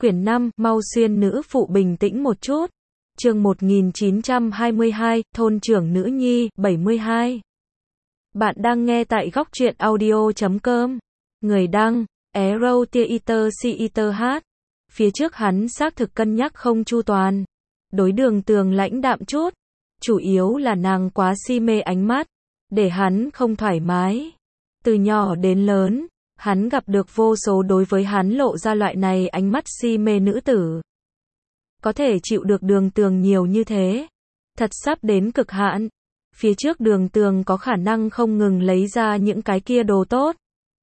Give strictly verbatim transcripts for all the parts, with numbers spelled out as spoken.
Quyển năm, mau xuyên nữ phụ bình tĩnh một chút. Chương một nghìn chín trăm hai mươi hai, thôn trưởng nữ nhi, bảy mươi hai. Bạn đang nghe tại góc truyện audio chấm com. Người đăng, Arrow Theater Theater hát. Phía trước hắn xác thực cân nhắc không chu toàn. Đối Đường Tường lãnh đạm chút. Chủ yếu là nàng quá si mê ánh mắt. Để hắn không thoải mái. Từ nhỏ đến lớn, hắn gặp được vô số đối với hắn lộ ra loại này ánh mắt si mê nữ tử. Có thể chịu được Đường Tường nhiều như thế. Thật sắp đến cực hạn. Phía trước Đường Tường có khả năng không ngừng lấy ra những cái kia đồ tốt.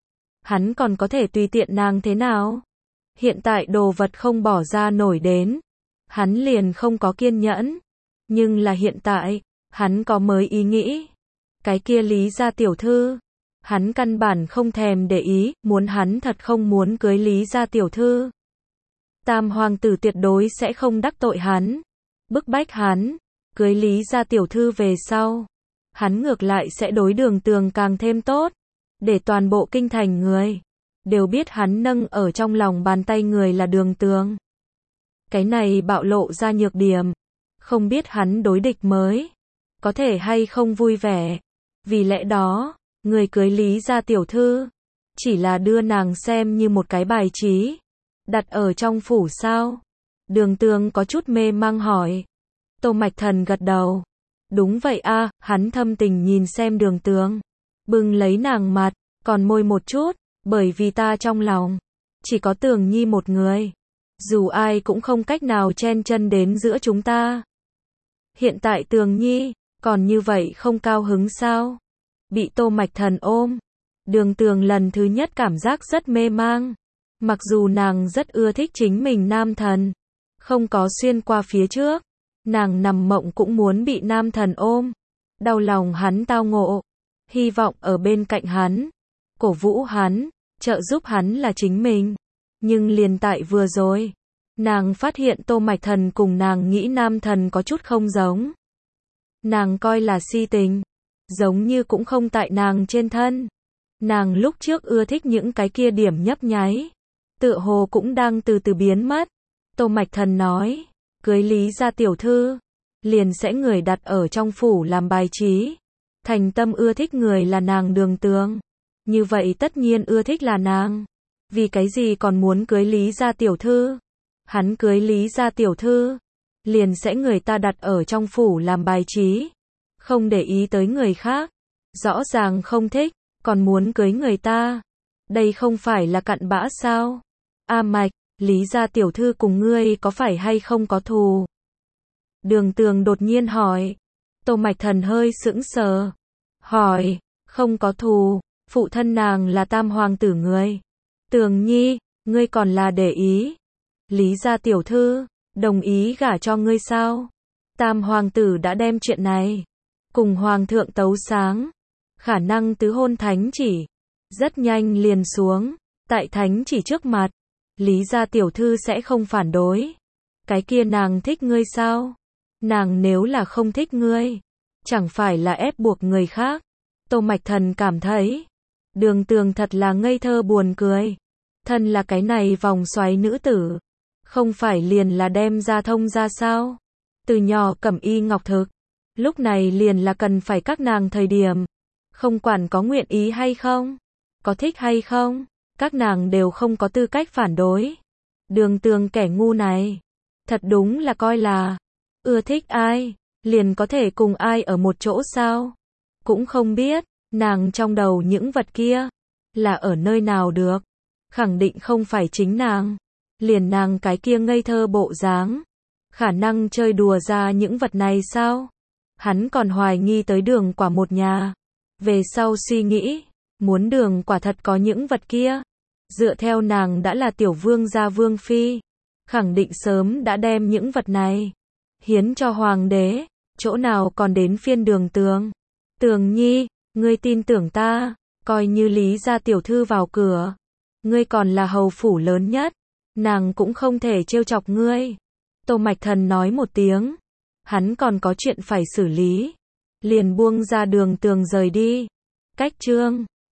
Hắn còn có thể tùy tiện nàng thế nào? Hiện tại đồ vật không bỏ ra nổi đến. Hắn liền không có kiên nhẫn. Nhưng là hiện tại, hắn có mới ý nghĩ. Cái kia Lý gia tiểu thư. Hắn căn bản không thèm để ý, muốn hắn thật không muốn cưới Lý gia tiểu thư. Tam hoàng tử tuyệt đối sẽ không đắc tội hắn. Bức bách hắn. Cưới Lý gia tiểu thư về sau. Hắn ngược lại sẽ đối Đường Tường càng thêm tốt. Để toàn bộ kinh thành người đều biết hắn nâng ở trong lòng bàn tay người là Đường Tường. Cái này bạo lộ ra nhược điểm. Không biết hắn đối địch mới có thể hay không vui vẻ. Vì lẽ đó, người cưới Lý gia tiểu thư chỉ là đưa nàng xem như một cái bài trí. Đặt ở trong phủ sao? Đường Tường có chút mê mang hỏi. Tô Mạch Thần gật đầu. Đúng vậy a, hắn thâm tình nhìn xem Đường Tường. Bừng lấy nàng mặt, còn môi một chút, bởi vì ta trong lòng chỉ có Tường Nhi một người. Dù ai cũng không cách nào chen chân đến giữa chúng ta. Hiện tại Tường Nhi, còn như vậy không cao hứng sao? Bị Tô Mạch Thần ôm. Đường Tường lần thứ nhất cảm giác rất mê mang. Mặc dù nàng rất ưa thích chính mình nam thần. Không có xuyên qua phía trước. Nàng nằm mộng cũng muốn bị nam thần ôm. Đau lòng hắn tao ngộ. Hy vọng ở bên cạnh hắn. Cổ vũ hắn. Trợ giúp hắn là chính mình. Nhưng liền tại vừa rồi. Nàng phát hiện Tô Mạch Thần cùng nàng nghĩ nam thần có chút không giống. Nàng coi là si tình. Giống như cũng không tại nàng trên thân. Nàng lúc trước ưa thích những cái kia điểm nhấp nháy. Tựa hồ cũng đang từ từ biến mất. Tô Mạch Thần nói. Cưới Lý gia tiểu thư. Liền sẽ người đặt ở trong phủ làm bài trí. Thành tâm ưa thích người là nàng Đường Tường. Như vậy tất nhiên ưa thích là nàng. Vì cái gì còn muốn cưới Lý gia tiểu thư? Hắn cưới Lý gia tiểu thư. Liền sẽ người ta đặt ở trong phủ làm bài trí. Không để ý tới người khác. Rõ ràng không thích. Còn muốn cưới người ta. Đây không phải là cặn bã sao? A Mạch, Lý gia tiểu thư cùng ngươi có phải hay không có thù? Đường Tường đột nhiên hỏi. Tô Mạch Thần hơi sững sờ. Hỏi, không có thù, phụ thân nàng là tam hoàng tử người. Tường Nhi, ngươi còn là để ý. Lý gia tiểu thư, đồng ý gả cho ngươi sao? Tam hoàng tử đã đem chuyện này cùng hoàng thượng tấu sáng. Khả năng tứ hôn thánh chỉ. Rất nhanh liền xuống. Tại thánh chỉ trước mặt. Lý gia tiểu thư sẽ không phản đối. Cái kia nàng thích ngươi sao? Nàng nếu là không thích ngươi, chẳng phải là ép buộc người khác. Tô Mạch Thần cảm thấy. Đường Tường thật là ngây thơ buồn cười. Thân là cái này vòng xoáy nữ tử. Không phải liền là đem ra thông ra sao? Từ nhỏ cẩm y ngọc thực. Lúc này liền là cần phải các nàng thời điểm. Không quản có nguyện ý hay không. Có thích hay không. Các nàng đều không có tư cách phản đối. Đường Tường kẻ ngu này. Thật đúng là coi là. Ưa thích ai. Liền có thể cùng ai ở một chỗ sao. Cũng không biết. Nàng trong đầu những vật kia. Là ở nơi nào được. Khẳng định không phải chính nàng. Liền nàng cái kia ngây thơ bộ dáng. Khả năng chơi đùa ra những vật này sao. Hắn còn hoài nghi tới Đường Quả một nhà. Về sau suy nghĩ. Muốn Đường Quả thật có những vật kia. Dựa theo nàng đã là tiểu vương gia vương phi. Khẳng định sớm đã đem những vật này hiến cho hoàng đế. Chỗ nào còn đến phiên Đường Tường. Tường Nhi, ngươi tin tưởng ta. Coi như Lý gia tiểu thư vào cửa. Ngươi còn là hầu phủ lớn nhất. Nàng cũng không thể trêu chọc ngươi. Tô Mạch Thần nói một tiếng. Hắn còn có chuyện phải xử lý. Liền buông ra Đường Tường rời đi. Cách chương